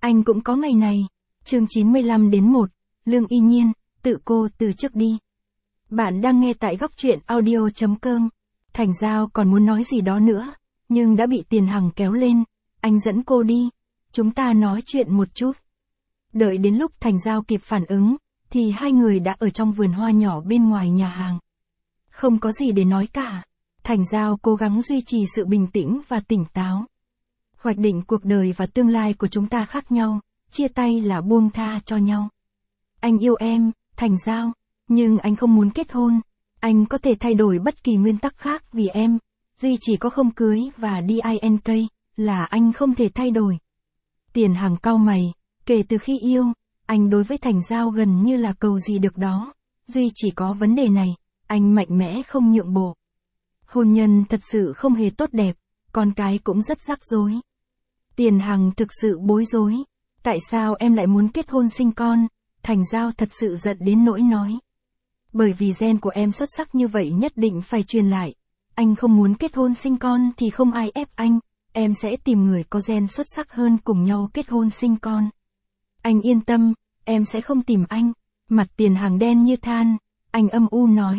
Anh cũng có ngày này. Chương 95-1, Lương Y Nhiên, tự cô từ chức đi. Bạn đang nghe tại góc truyện audio.com. Thành Giao còn muốn nói gì đó nữa, nhưng đã bị Tiền Hằng kéo lên. Anh dẫn cô đi. Chúng ta nói chuyện một chút. Đợi đến lúc Thành Giao kịp phản ứng, thì hai người đã ở trong vườn hoa nhỏ bên ngoài nhà hàng. Không có gì để nói cả. Thành Giao cố gắng duy trì sự bình tĩnh và tỉnh táo. Hoạch định cuộc đời và tương lai của chúng ta khác nhau, chia tay là buông tha cho nhau. Anh yêu em, Thành Giao, nhưng anh không muốn kết hôn. Anh có thể thay đổi bất kỳ nguyên tắc khác vì em, duy chỉ có không cưới và DINK là anh không thể thay đổi. Tiền Hằng cau mày, kể từ khi yêu, anh đối với Thành Giao gần như là cầu gì được đó, duy chỉ có vấn đề này, anh mạnh mẽ không nhượng bộ. Hôn nhân thật sự không hề tốt đẹp, con cái cũng rất rắc rối. Tiền Hằng thực sự bối rối. Tại sao em lại muốn kết hôn sinh con? Thành Giao thật sự giận đến nỗi nói. Bởi vì gen của em xuất sắc như vậy nhất định phải truyền lại. Anh không muốn kết hôn sinh con thì không ai ép anh. Em sẽ tìm người có gen xuất sắc hơn cùng nhau kết hôn sinh con. Anh yên tâm, em sẽ không tìm anh. Mặt Tiền Hằng đen như than. Anh âm u nói.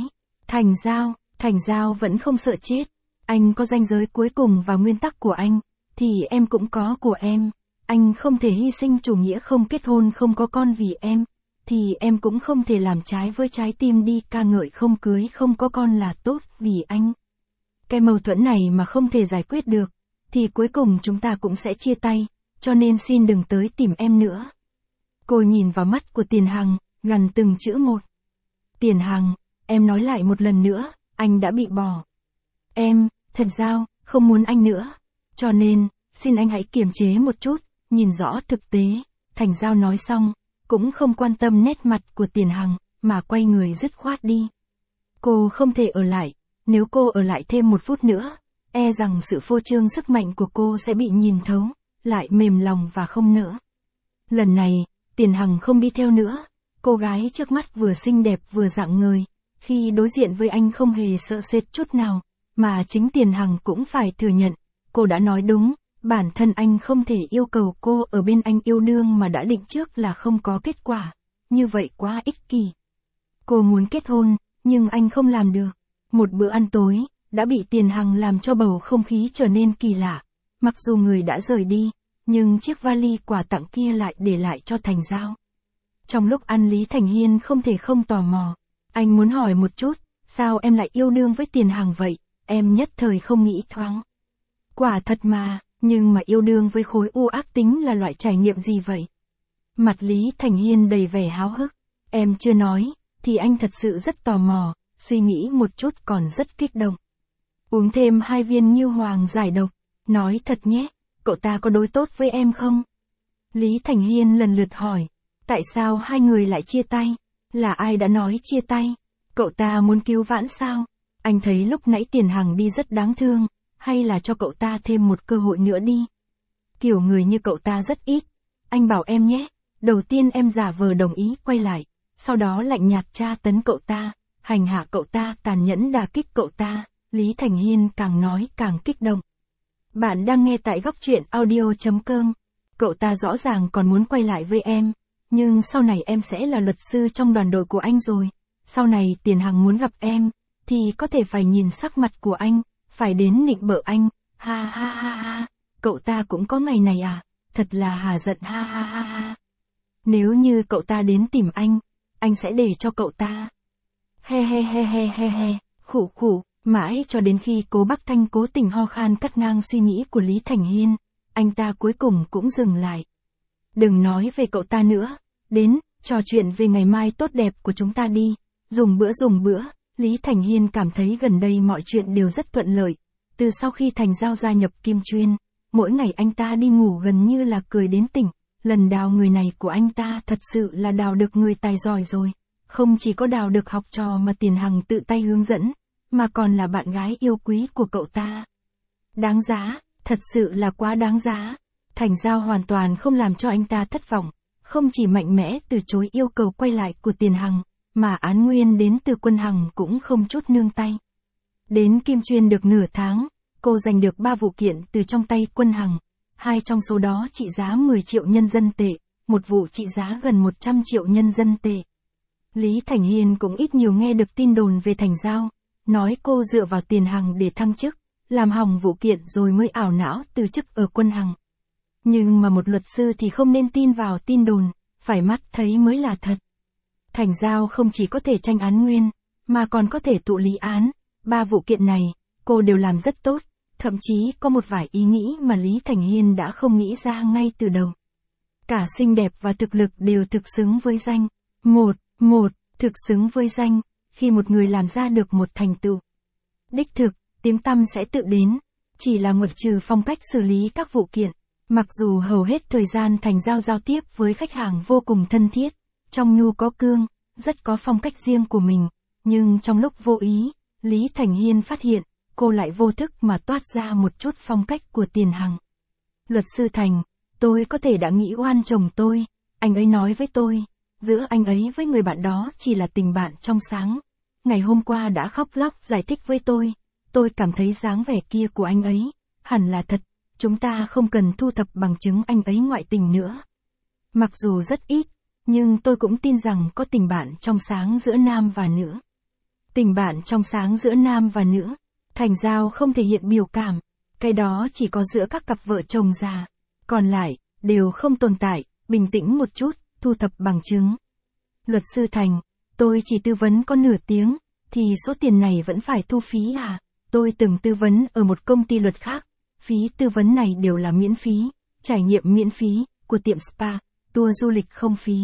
Thành Giao vẫn không sợ chết. Anh có ranh giới cuối cùng và nguyên tắc của anh. Thì em cũng có của em. Anh không thể hy sinh chủ nghĩa không kết hôn không có con vì em. Thì em cũng không thể làm trái với trái tim đi ca ngợi không cưới không có con là tốt vì anh. Cái mâu thuẫn này mà không thể giải quyết được, thì cuối cùng chúng ta cũng sẽ chia tay, cho nên xin đừng tới tìm em nữa. Cô nhìn vào mắt của Tiền Hằng, gằn từng chữ một. Tiền Hằng, em nói lại một lần nữa, anh đã bị bỏ. Em, Thành Giao, không muốn anh nữa. Cho nên, xin anh hãy kiềm chế một chút, nhìn rõ thực tế. Thành Giao nói xong, cũng không quan tâm nét mặt của Tiền Hằng, mà quay người dứt khoát đi. Cô không thể ở lại, nếu cô ở lại thêm một phút nữa, e rằng sự phô trương sức mạnh của cô sẽ bị nhìn thấu, lại mềm lòng và không nỡ. Lần này, Tiền Hằng không đi theo nữa, cô gái trước mắt vừa xinh đẹp vừa rạng ngời, khi đối diện với anh không hề sợ sệt chút nào, mà chính Tiền Hằng cũng phải thừa nhận, cô đã nói đúng. Bản thân anh không thể yêu cầu cô ở bên anh yêu đương mà đã định trước là không có kết quả. Như vậy quá ích kỷ. Cô muốn kết hôn, nhưng anh không làm được. Một bữa ăn tối, đã bị Tiền Hằng làm cho bầu không khí trở nên kỳ lạ. Mặc dù người đã rời đi, nhưng chiếc vali quà tặng kia lại để lại cho Thành Giao. Trong lúc ăn Lý Thành Hiên không thể không tò mò. Anh muốn hỏi một chút, sao em lại yêu đương với Tiền Hằng vậy? Em nhất thời không nghĩ thoáng. Quả thật mà. Nhưng mà yêu đương với khối u ác tính là loại trải nghiệm gì vậy? Mặt Lý Thành Hiên đầy vẻ háo hức. Em chưa nói, thì anh thật sự rất tò mò, suy nghĩ một chút còn rất kích động. Uống thêm 2 viên Như Hoàng giải độc. Nói thật nhé, cậu ta có đối tốt với em không? Lý Thành Hiên lần lượt hỏi. Tại sao hai người lại chia tay? Là ai đã nói chia tay? Cậu ta muốn cứu vãn sao? Anh thấy lúc nãy Tiền Hằng đi rất đáng thương. Hay là cho cậu ta thêm một cơ hội nữa đi. Kiểu người như cậu ta rất ít. Anh bảo em nhé. Đầu tiên em giả vờ đồng ý quay lại. Sau đó lạnh nhạt tra tấn cậu ta. Hành hạ cậu ta tàn nhẫn đả kích cậu ta. Lý Thành Hiên càng nói càng kích động. Bạn đang nghe tại góc truyện audio.com. Cậu ta rõ ràng còn muốn quay lại với em. Nhưng sau này em sẽ là luật sư trong đoàn đội của anh rồi. Sau này Tiền Hằng muốn gặp em. Thì có thể phải nhìn sắc mặt của anh. Phải đến nịnh bợ anh, ha ha ha ha, cậu ta cũng có ngày này à, thật là hả giận ha ha ha ha. Nếu như cậu ta đến tìm anh sẽ để cho cậu ta. He he he he he he, khủ khủ, mãi cho đến khi Cố Bắc Thanh cố tình ho khan cắt ngang suy nghĩ của Lý Thành Hiên, anh ta cuối cùng cũng dừng lại. Đừng nói về cậu ta nữa, đến, trò chuyện về ngày mai tốt đẹp của chúng ta đi, dùng bữa. Lý Thành Hiên cảm thấy gần đây mọi chuyện đều rất thuận lợi. Từ sau khi Thành Giao gia nhập Kim Chuyên, mỗi ngày anh ta đi ngủ gần như là cười đến tỉnh. Lần đào người này của anh ta thật sự là đào được người tài giỏi rồi. Không chỉ có đào được học trò mà Tiền Hằng tự tay hướng dẫn, mà còn là bạn gái yêu quý của cậu ta. Đáng giá, thật sự là quá đáng giá. Thành Giao hoàn toàn không làm cho anh ta thất vọng. Không chỉ mạnh mẽ từ chối yêu cầu quay lại của Tiền Hằng, mà án nguyên đến từ Quân Hằng cũng không chút nương tay. Đến Kim Chuyên được nửa tháng, cô giành được 3 vụ kiện từ trong tay Quân Hằng. 2 trong số đó trị giá 10 triệu nhân dân tệ, một vụ trị giá gần 100 triệu nhân dân tệ. Lý Thành Hiên cũng ít nhiều nghe được tin đồn về Thành Giao, nói cô dựa vào Tiền Hằng để thăng chức, làm hỏng vụ kiện rồi mới ảo não từ chức ở Quân Hằng. Nhưng mà một luật sư thì không nên tin vào tin đồn, phải mắt thấy mới là thật. Thành Giao không chỉ có thể tranh án nguyên, mà còn có thể tụ lý án. 3 vụ kiện này, cô đều làm rất tốt, thậm chí có một vài ý nghĩ mà Lý Thành Hiên đã không nghĩ ra ngay từ đầu. Cả xinh đẹp và thực lực đều thực xứng với danh. Thực xứng với danh, khi một người làm ra được một thành tựu đích thực, tiếng tăm sẽ tự đến, chỉ là ngoại trừ phong cách xử lý các vụ kiện. Mặc dù hầu hết thời gian Thành Giao giao tiếp với khách hàng vô cùng thân thiết, trong nhu có cương, rất có phong cách riêng của mình, nhưng trong lúc vô ý, Lý Thành Hiên phát hiện, cô lại vô thức mà toát ra một chút phong cách của Tiền Hằng. Luật sư Thành, tôi có thể đã nghĩ oan chồng tôi, anh ấy nói với tôi, giữa anh ấy với người bạn đó chỉ là tình bạn trong sáng. Ngày hôm qua đã khóc lóc giải thích với tôi cảm thấy dáng vẻ kia của anh ấy, hẳn là thật, chúng ta không cần thu thập bằng chứng anh ấy ngoại tình nữa. Mặc dù rất ít, nhưng tôi cũng tin rằng có tình bạn trong sáng giữa nam và nữ. Tình bạn trong sáng giữa nam và nữ, Thành Giao không thể hiện biểu cảm, cái đó chỉ có giữa các cặp vợ chồng già, còn lại, đều không tồn tại, bình tĩnh một chút, thu thập bằng chứng. Luật sư Thành, tôi chỉ tư vấn có nửa tiếng, thì số tiền này vẫn phải thu phí à? Tôi từng tư vấn ở một công ty luật khác, phí tư vấn này đều là miễn phí, trải nghiệm miễn phí, của tiệm spa, tour du lịch không phí.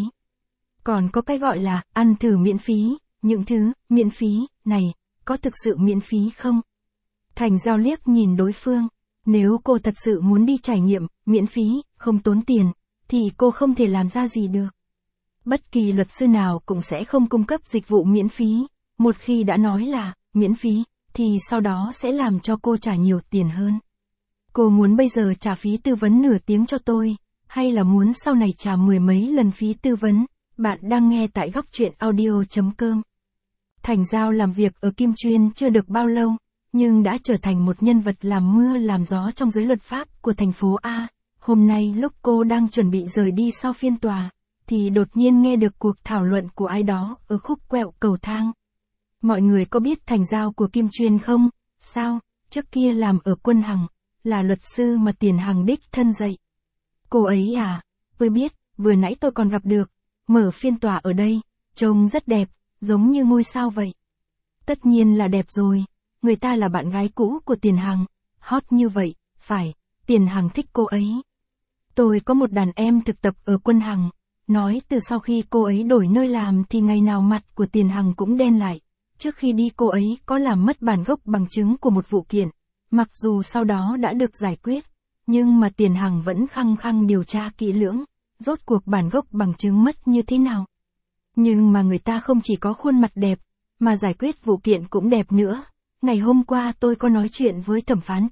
Còn có cái gọi là ăn thử miễn phí, những thứ miễn phí này, có thực sự miễn phí không? Thành Giao liếc nhìn đối phương, nếu cô thật sự muốn đi trải nghiệm, miễn phí, không tốn tiền, thì cô không thể làm ra gì được. Bất kỳ luật sư nào cũng sẽ không cung cấp dịch vụ miễn phí, một khi đã nói là miễn phí, thì sau đó sẽ làm cho cô trả nhiều tiền hơn. Cô muốn bây giờ trả phí tư vấn nửa tiếng cho tôi, hay là muốn sau này trả 10 mấy lần phí tư vấn? Bạn đang nghe tại Góc Truyện Audio.com. Thành Giao làm việc ở Kim Chuyên chưa được bao lâu, nhưng đã trở thành một nhân vật làm mưa làm gió trong giới luật pháp của thành phố A. Hôm nay lúc cô đang chuẩn bị rời đi sau phiên tòa, thì đột nhiên nghe được cuộc thảo luận của ai đó ở khúc quẹo cầu thang. Mọi người có biết Thành Giao của Kim Chuyên không? Sao, trước kia làm ở Quân Hằng, là luật sư mà Tiền Hằng đích thân dạy. Cô ấy à? Tôi biết, vừa nãy tôi còn gặp được, mở phiên tòa ở đây, trông rất đẹp, giống như ngôi sao vậy. Tất nhiên là đẹp rồi, người ta là bạn gái cũ của Tiền Hằng, hot như vậy, phải, Tiền Hằng thích cô ấy. Tôi có một đàn em thực tập ở Quân Hằng, nói từ sau khi cô ấy đổi nơi làm thì ngày nào mặt của Tiền Hằng cũng đen lại. Trước khi đi cô ấy có làm mất bản gốc bằng chứng của một vụ kiện, mặc dù sau đó đã được giải quyết, nhưng mà Tiền Hằng vẫn khăng khăng điều tra kỹ lưỡng, rốt cuộc bản gốc bằng chứng mất như thế nào. Nhưng mà người ta không chỉ có khuôn mặt đẹp, mà giải quyết vụ kiện cũng đẹp nữa. Ngày hôm qua tôi có nói chuyện với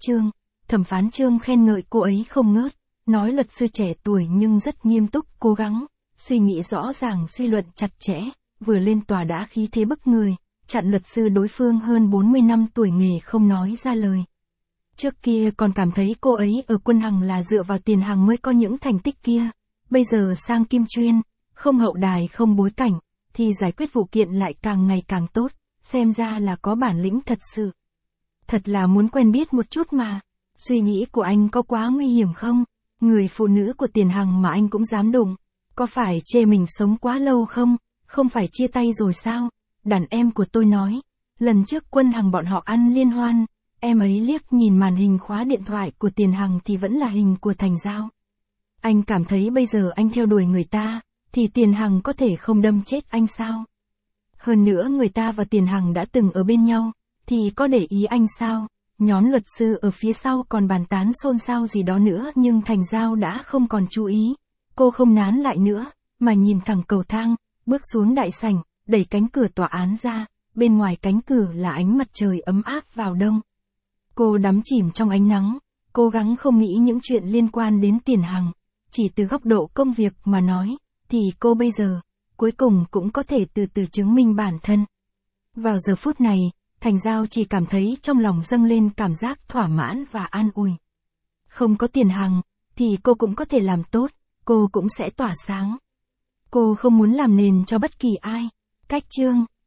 thẩm phán Trương khen ngợi cô ấy không ngớt, nói luật sư trẻ tuổi nhưng rất nghiêm túc cố gắng, suy nghĩ rõ ràng suy luận chặt chẽ, vừa lên tòa đã khí thế bức người, chặn luật sư đối phương hơn 40 năm tuổi nghề không nói ra lời. Trước kia còn cảm thấy cô ấy ở Quân Hằng là dựa vào Tiền Hằng mới có những thành tích kia, bây giờ sang Kim Chuyên, không hậu đài không bối cảnh, thì giải quyết vụ kiện lại càng ngày càng tốt, xem ra là có bản lĩnh thật sự. Thật là muốn quen biết một chút mà, suy nghĩ của anh có quá nguy hiểm không? Người phụ nữ của Tiền Hằng mà anh cũng dám đụng, có phải chê mình sống quá lâu không? Không phải chia tay rồi sao? Đàn em của tôi nói, lần trước Quân Hằng bọn họ ăn liên hoan, em ấy liếc nhìn màn hình khóa điện thoại của Tiền Hằng thì vẫn là hình của Thành Giao. Anh cảm thấy bây giờ anh theo đuổi người ta, thì Tiền Hằng có thể không đâm chết anh sao? Hơn nữa người ta và Tiền Hằng đã từng ở bên nhau, thì có để ý anh sao? Nhóm luật sư ở phía sau còn bàn tán xôn xao gì đó nữa nhưng Thành Giao đã không còn chú ý. Cô không nán lại nữa, mà nhìn thẳng cầu thang, bước xuống đại sảnh, đẩy cánh cửa tòa án ra, bên ngoài cánh cửa là ánh mặt trời ấm áp vào đông. Cô đắm chìm trong ánh nắng, cố gắng không nghĩ những chuyện liên quan đến Tiền Hằng, chỉ từ góc độ công việc mà nói, thì cô bây giờ, cuối cùng cũng có thể từ từ chứng minh bản thân. Vào giờ phút này, Thành Giao chỉ cảm thấy trong lòng dâng lên cảm giác thỏa mãn và an ủi. Không có Tiền Hằng, thì cô cũng có thể làm tốt, cô cũng sẽ tỏa sáng. Cô không muốn làm nền cho bất kỳ ai. Cách chương